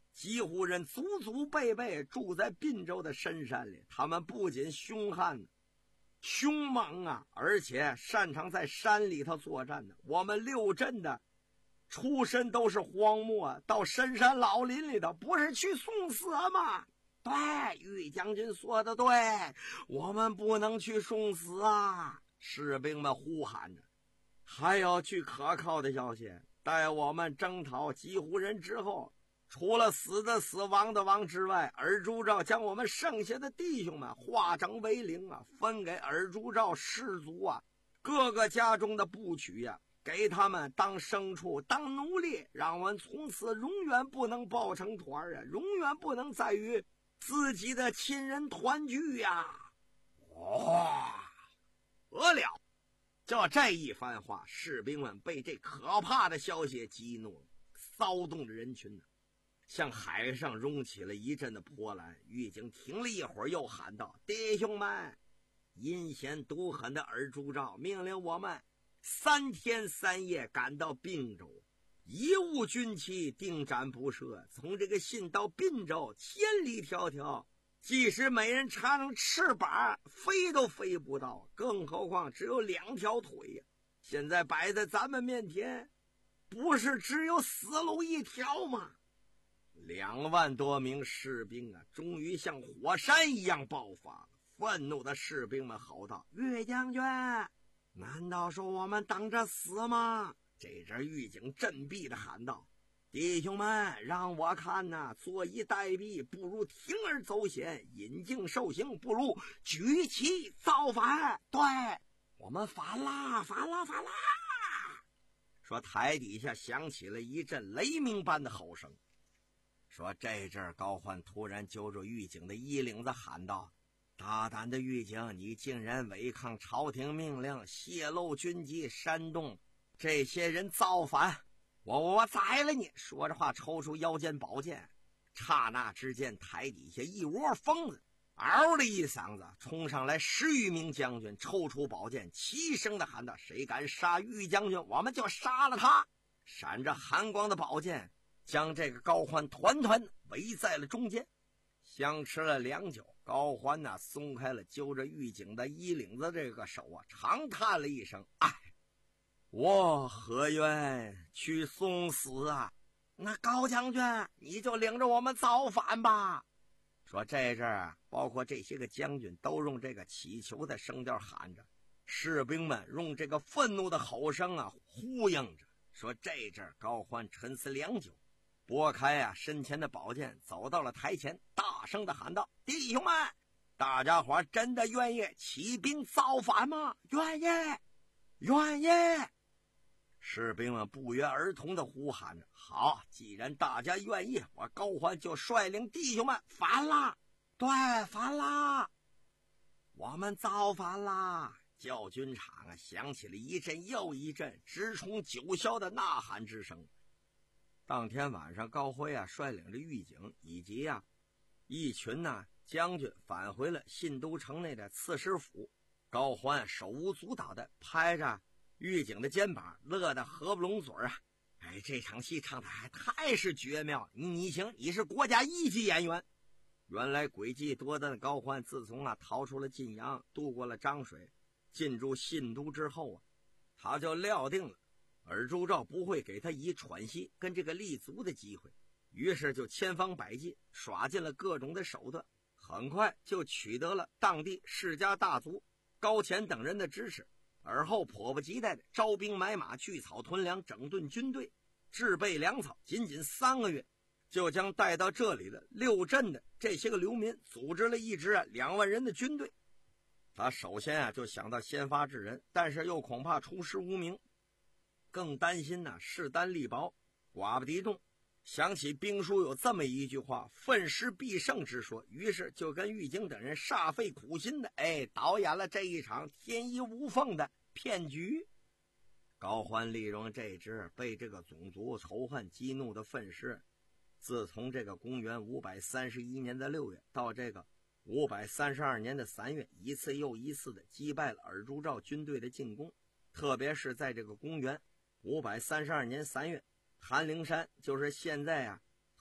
几乎人祖祖辈辈住在滨州的深山里，他们不仅凶悍凶猛啊，而且擅长在山里头作战的。我们六镇的出身都是荒漠啊，到深山老林里头不是去送死吗？对，玉将军说的对，我们不能去送死啊！士兵们呼喊着。还有据可靠的消息，待我们征讨几户人之后，除了死的死亡的亡之外，尔朱兆将我们剩下的弟兄们化整为零啊，分给尔朱兆士族啊各个家中的部曲呀、啊，给他们当牲畜当奴隶，让我们从此永远不能抱成团啊，永远不能再与自己的亲人团聚呀、啊！哇，得了！就这一番话，士兵们被这可怕的消息激怒了，骚动着人群呢，像海上涌起了一阵的波澜。狱警停了一会儿，又喊道：“弟兄们，阴险毒狠的尔朱兆命令我们三天三夜赶到并州，一无军旗，定斩不赦。从这个信到并州，千里迢迢，即使每人插上翅膀，飞都飞不到，更何况只有两条腿呀！现在摆在咱们面前，不是只有死路一条吗？”两万多名士兵啊，终于像火山一样爆发了。愤怒的士兵们吼道：“岳将军，难道说我们等着死吗？”这阵狱警振臂地喊道：“弟兄们，让我看呐、啊，坐以待毙不如铤而走险，引颈受刑不如举旗造反。对，我们反啦，反啦，反啦！”说台底下响起了一阵雷鸣般的吼声。说这阵高欢突然揪住狱警的衣领子喊道：“大胆的狱警，你竟然违抗朝廷命令，泄露军机，煽动这些人造反，我我我宰了你！”说着话抽出腰间宝剑，刹那之间台底下一窝疯子嗷的一嗓子冲上来，十余名将军抽出宝剑，齐声的喊道：“谁敢杀玉将军，我们就杀了他！”闪着寒光的宝剑将这个高欢团团围在了中间。相持了良久，高欢呐、啊、松开了揪着狱警的衣领子这个手啊，长叹了一声：“哎，我何愿去送死啊？那高将军，你就领着我们造反吧！”说这阵儿，包括这些个将军都用这个祈求的声调喊着，士兵们用这个愤怒的吼声啊呼应着。说这阵儿高欢沉思良久，拨开啊身前的宝剑，走到了台前，大声的喊道：“弟兄们，大家伙真的愿意起兵造反吗？愿意，愿意！”士兵们不约而同的呼喊着：“好，既然大家愿意，我高欢就率领弟兄们反啦！对，反啦！我们造反啦！”教军场啊响起了一阵又一阵直冲九霄的呐喊之声。当天晚上，高辉啊率领着狱警以及啊一群呐、啊、将军返回了信都城内的刺史府。高欢手舞足蹈的拍着狱警的肩膀，乐得合不拢嘴啊！哎，这场戏唱的还太是绝妙！你你行，你是国家一级演员。原来诡计多端的高欢，自从啊逃出了晋阳，渡过了漳水，进驻信都之后啊，他就料定了尔朱兆不会给他以喘息跟这个立足的机会，于是就千方百计耍尽了各种的手段，很快就取得了当地世家大族高乾等人的支持。而后迫不及待的招兵买马，聚草屯粮，整顿军队，制备粮草，仅仅三个月就将带到这里的六镇的这些个流民组织了一支啊两万人的军队。他首先啊就想到先发制人，但是又恐怕出师无名，更担心呢、啊、势单力薄，寡不敌众。想起兵书有这么一句话，奋师必胜之说，于是就跟狱警等人煞费苦心的哎导演了这一场天衣无缝的骗局。高欢利用这支被这个种族仇恨激怒的愤师，自从这个公元五百三十一年的六月到这个五百三十二年的三月，一次又一次的击败了尔朱兆军队的进攻。特别是在这个公元五百三十二年三月，韩陵山就是现在啊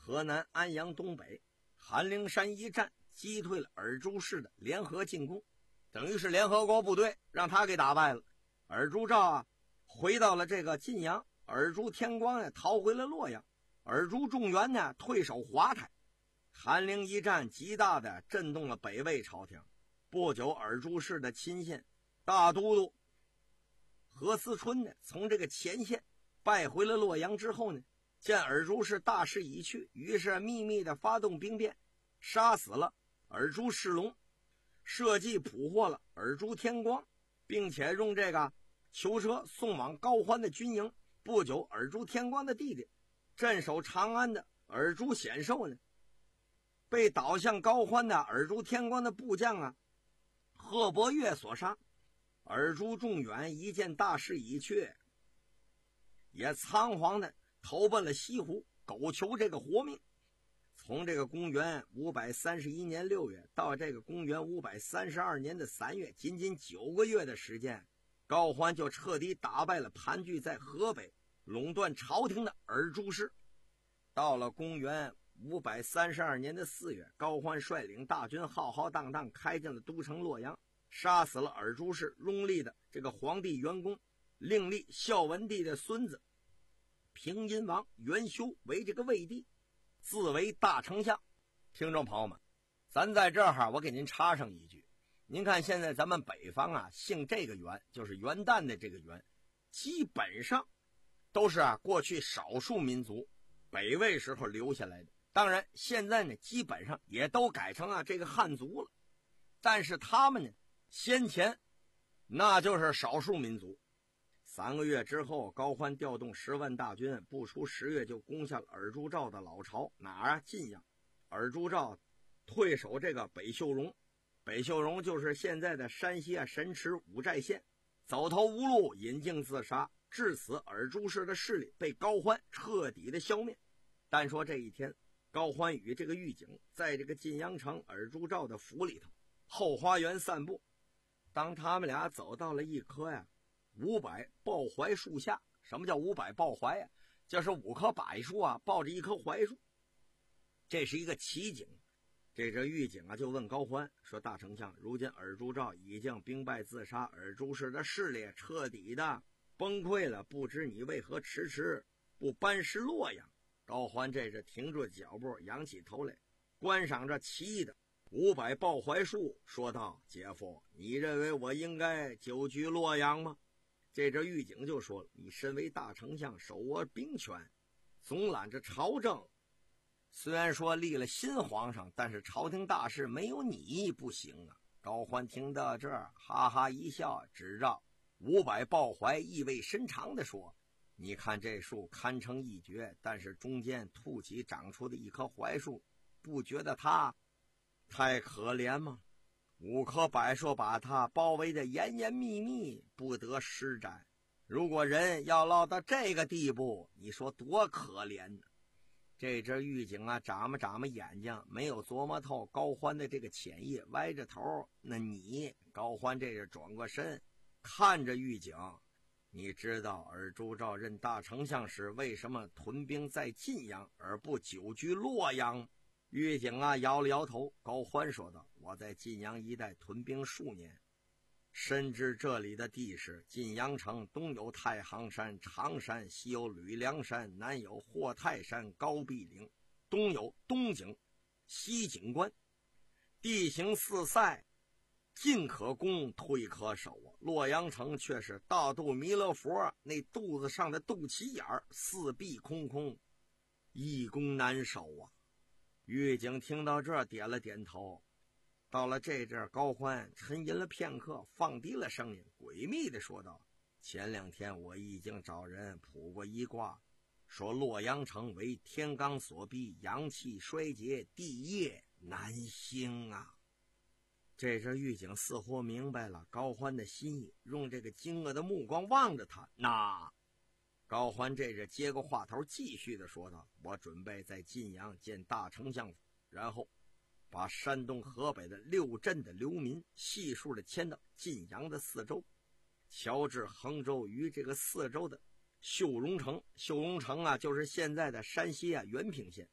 河南安阳东北，韩陵山一战击退了尔朱氏的联合进攻，等于是联合国部队让他给打败了。尔朱兆啊回到了这个晋阳，尔朱天光呢逃回了洛阳，尔朱仲元呢退守华台。韩陵一战极大的震动了北魏朝廷。不久，尔朱氏的亲信大都督何思春呢从这个前线败回了洛阳之后呢，见尔朱氏大势已去，于是秘密的发动兵变，杀死了尔朱世龙，设计捕获了尔朱天光，并且用这个囚车送往高欢的军营。不久，尔朱天光的弟弟镇守长安的尔朱显寿呢，被倒向高欢的尔朱天光的部将啊贺伯岳所杀。尔朱仲远一见大势已去，也仓皇的投奔了西湖，苟求这个活命。从这个公元五百三十一年六月到这个公元五百三十二年的三月，仅仅九个月的时间，高欢就彻底打败了盘踞在河北垄断朝廷的尔朱氏。到了公元五百三十二年的四月，高欢率领大军浩浩荡荡开进了都城洛阳，杀死了尔朱氏拥立的这个皇帝元恭，另立孝文帝的孙子平阴王元修为这个魏帝，自为大丞相。听众朋友们，咱在这儿我给您插上一句，您看现在咱们北方啊姓这个元，就是元旦的这个元，基本上都是啊过去少数民族北魏时候留下来的，当然现在呢基本上也都改成啊这个汉族了，但是他们呢先前那就是少数民族。三个月之后，高欢调动十万大军，不出十月就攻下了尔朱兆的老巢，哪儿啊？晋阳。尔朱兆退守这个北秀容，北秀容就是现在的山西啊神池五寨县，走投无路，引颈自杀。至此，尔朱氏的势力被高欢彻底的消灭。但说这一天，高欢与这个狱警在这个晋阳城尔朱兆的府里头后花园散步。当他们俩走到了一棵呀五百抱槐树下，什么叫五百抱槐呀？就是五棵柏树啊抱着一棵槐树，这是一个奇景。这这狱警啊就问高欢说：“大丞相，如今尔朱兆已经兵败自杀，尔朱氏的势力彻底的崩溃了，不知你为何迟迟不班师洛阳？”高欢这是停住脚步，仰起头来，观赏着奇异的五百抱槐树，说道：“姐夫，你认为我应该久居洛阳吗？”这这狱警就说了：“你身为大丞相，手握兵权，总揽着朝政，虽然说立了新皇上，但是朝廷大事没有你不行啊。”高欢听到这儿，哈哈一笑，指着五百抱槐，意味深长地说：“你看这树堪称一绝，但是中间凸起长出的一棵槐树，不觉得它太可怜吗？五棵柏树把它包围的严严密密，不得施展。如果人要落到这个地步，你说多可怜呢？”这只狱警啊眨巴眨巴眼睛，没有琢磨透高欢的这个潜意，歪着头。那你高欢这是转过身看着狱警：“你知道尔朱兆任大丞相时为什么屯兵在晋阳而不久居洛阳？”狱警啊摇了摇头。高欢说道：“我在晋阳一带屯兵数年，深知这里的地势。晋阳城东有太行山、长山，西有吕梁山，南有霍泰山、高壁岭，东有东景、西景关，地形四塞，进可攻，退可守啊。洛阳城却是大肚弥勒佛那肚子上的肚脐眼儿，四壁空空，易攻难守啊。”狱警听到这儿点了点头。到了这阵，高欢沉吟了片刻，放低了声音，诡秘地说道：“前两天我已经找人卜过一卦，说洛阳城为天罡所逼，阳气衰竭，地业难兴啊。”这阵狱警似乎明白了高欢的心意，用这个惊愕的目光望着他。那高欢这阵接过话头，继续的说道：“我准备在晋阳建大丞相府，然后把山东河北的六镇的流民悉数的迁到晋阳的四周，乔治衡州与这个四周的秀容城。秀容城啊就是现在的山西啊原平县。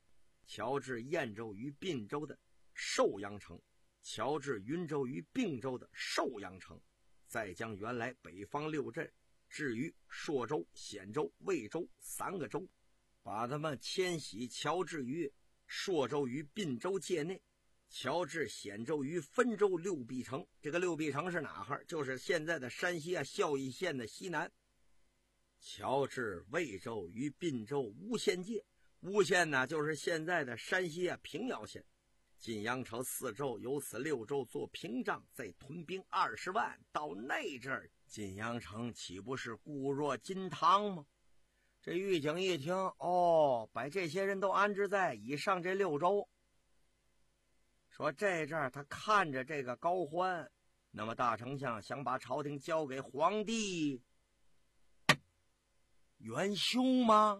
乔治兖州于并州的寿阳城，乔治云州于并州的寿阳城，再将原来北方六镇置于朔州、显州、魏州三个州，把他们迁徙乔治于朔州于并州界内，乔治显州于汾州六壁城。这个六壁城是哪哈？就是现在的山西啊孝义县的西南。乔治魏州于并州巫县界，巫县呢就是现在的山西啊平遥县。晋阳城四州，由此六州做屏障，再屯兵二十万到那阵儿，晋阳城岂不是固若金汤吗？这狱警一听，哦，把这些人都安置在以上这六州，说这阵儿他看着这个高欢，那么大丞相想把朝廷交给皇帝元凶吗？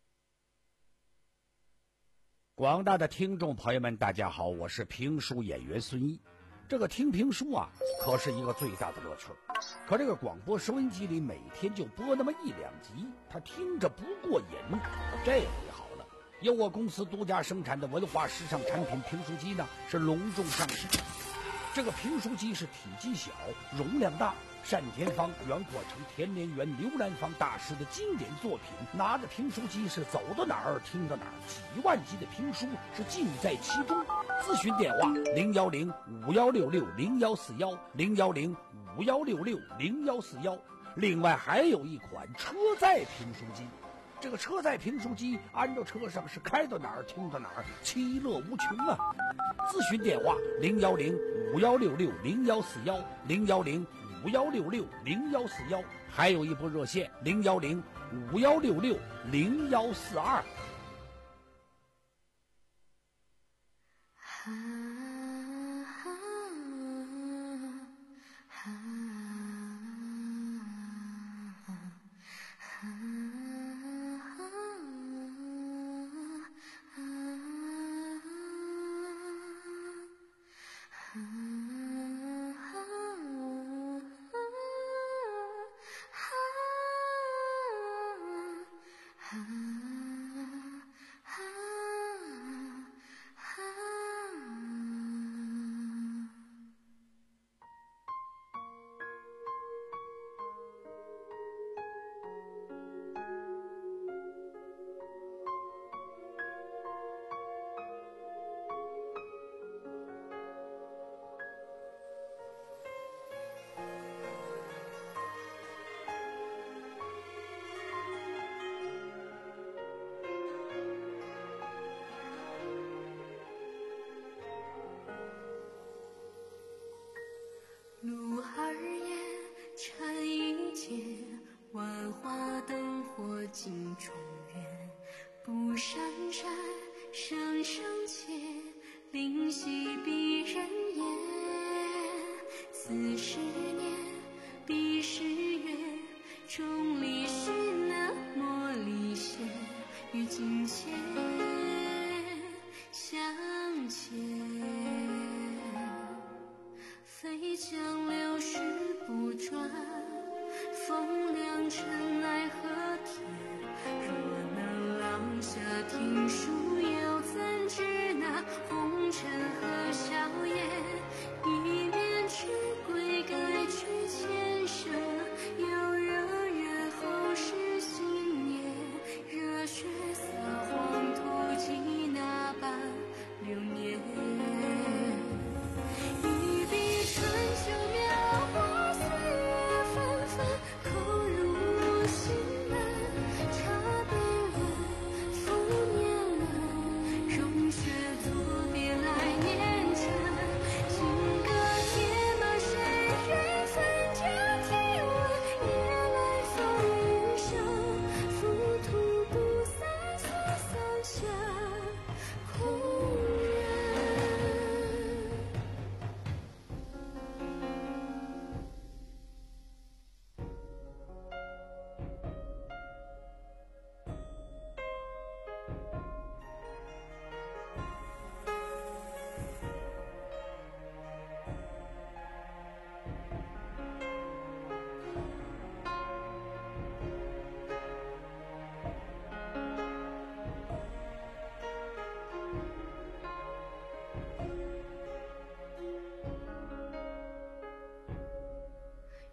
广大的听众朋友们，大家好，我是评书演员孙毅。这个听评书啊，可是一个最大的乐趣。可这个广播收音机里每天就播那么一两集，他听着不过瘾。这回好了，由我公司独家生产的文化时尚产品评书机呢，是隆重上市。这个评书机是体积小，容量大，单田芳、袁阔成、田连元、刘兰芳大师的经典作品。拿着评书机是走到哪儿听到哪儿，几万集的评书是尽在其中。咨询电话零幺零五幺六六零幺四幺零幺零五幺六六零幺四幺。另外还有一款车载评书机。这个车载评书机安到车上是开到哪儿听到哪儿，其乐无穷啊！咨询电话零幺零五幺六六零幺四幺零幺零五幺六六零幺四幺，还有一部热线零幺零五幺六六零幺四二。 路二夜禅一阶，万花灯火尽中原。不山寨声声切，灵犀逼人言。四十年彼十月，钟离虚那茉莉仙，与金钱相牵。飞江流水不转，风凉尘奈何天。若能廊下听书，又怎知那红尘和笑颜？一面之归该去前生，又惹人后世心念。热血撒黄土记那般流年。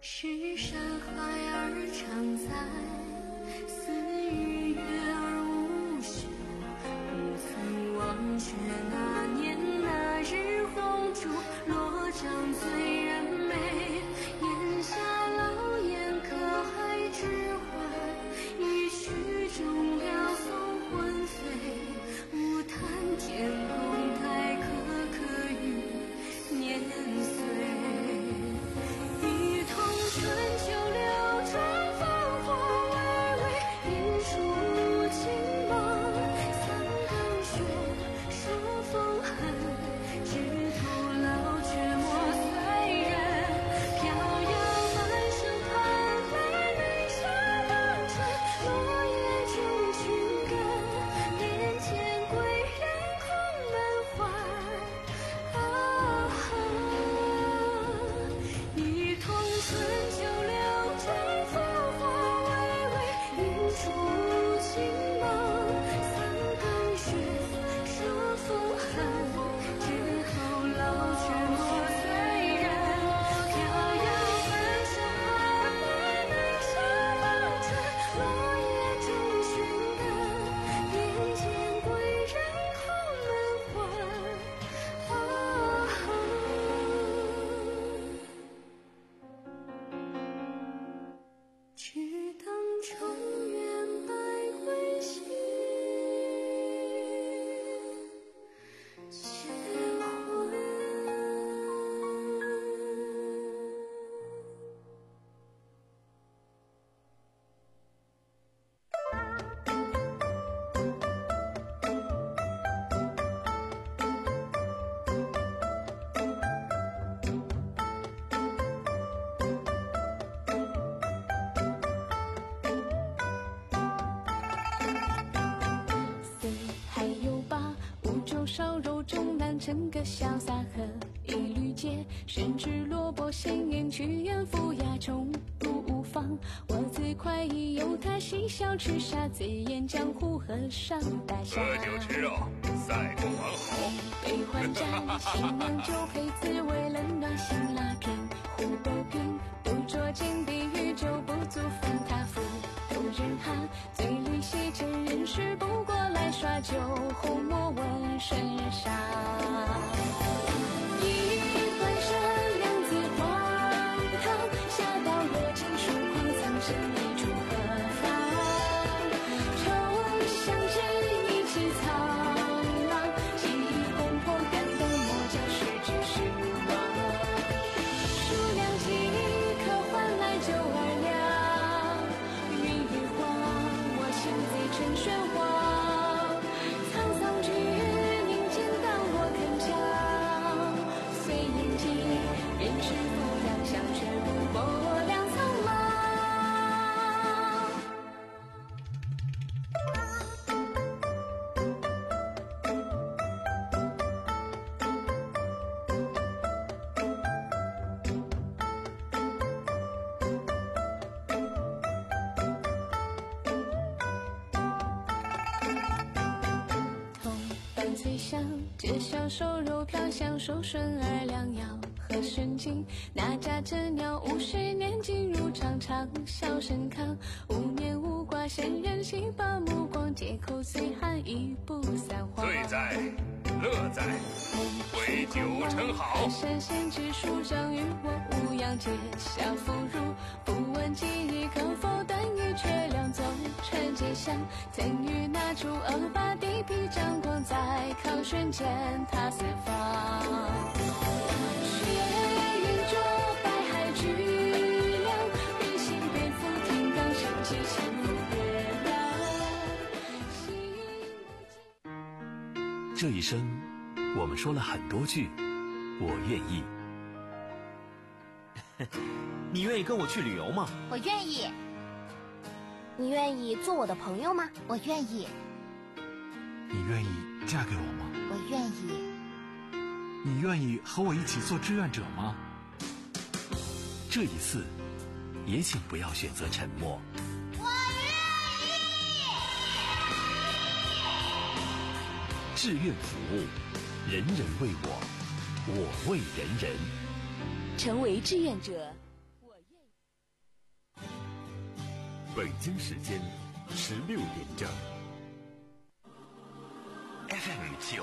是山海儿常在，似日月而无休，不曾忘却那年那日红烛，落帐醉人美，檐下老燕可还知还，一曲终了送魂飞，无叹天公待可可与年岁。春秋流转繁华巍巍，印出青梦。三更雪，说风寒，枝头老却莫随人。飘摇满声盼来，眉下望穿，落叶中寻根。帘前归人空门怀。啊哈，一通春。 烧肉中南城个潇洒河，一缕街，深知萝卜鲜艳，曲艳富雅，重入无妨。我自快意，有他嬉笑，吃沙醉宴，江湖河上大侠。 喝酒吃肉，赛过王侯。 杯换盏，新娘酒配滋味，冷暖新拉片，胡豆饼，独酌金碧与酒不足分他福。有人喊醉里戏真人事，不过来耍酒后莫问身上。一换身两字荒唐，下到若尽疏狂，苍生一处何方？愁相知一起苍狼，记忆攻破感动莫叫失之失望。数量几可换来酒二两，云与花，我心醉成喧哗。沧桑之宁静当我铿锵，随眼睛人世不扬，相却不过两苍茫。同伴醉香，这小瘦肉飘香，手顺儿两摇。何瞬间，那家真鸟五十年进入长长，笑声康，无念无挂，闲人心把目光，借口随寒一步三花。 醉在，乐在，为酒称好。 山仙之书将与我无恙，结下腐乳，不问记忆可否等于却两走传街巷，曾与那出恶霸地痞张狂，在康轩间踏四方。雪云着白海巨量，人心蝙蝠挺刚，生气轻抚月亮。 这一生，我们说了很多句我愿意。 你愿意跟我去旅游吗？ 我愿意。你愿意做我的朋友吗？我愿意。 你愿意嫁给我吗？ 我愿意。 你愿意和我一起做志愿者吗？ 这一次，也请不要选择沉默。 我愿意。 志愿服务，人人为我，我为人人。 成为志愿者。 北京时间十六点整。 F M 九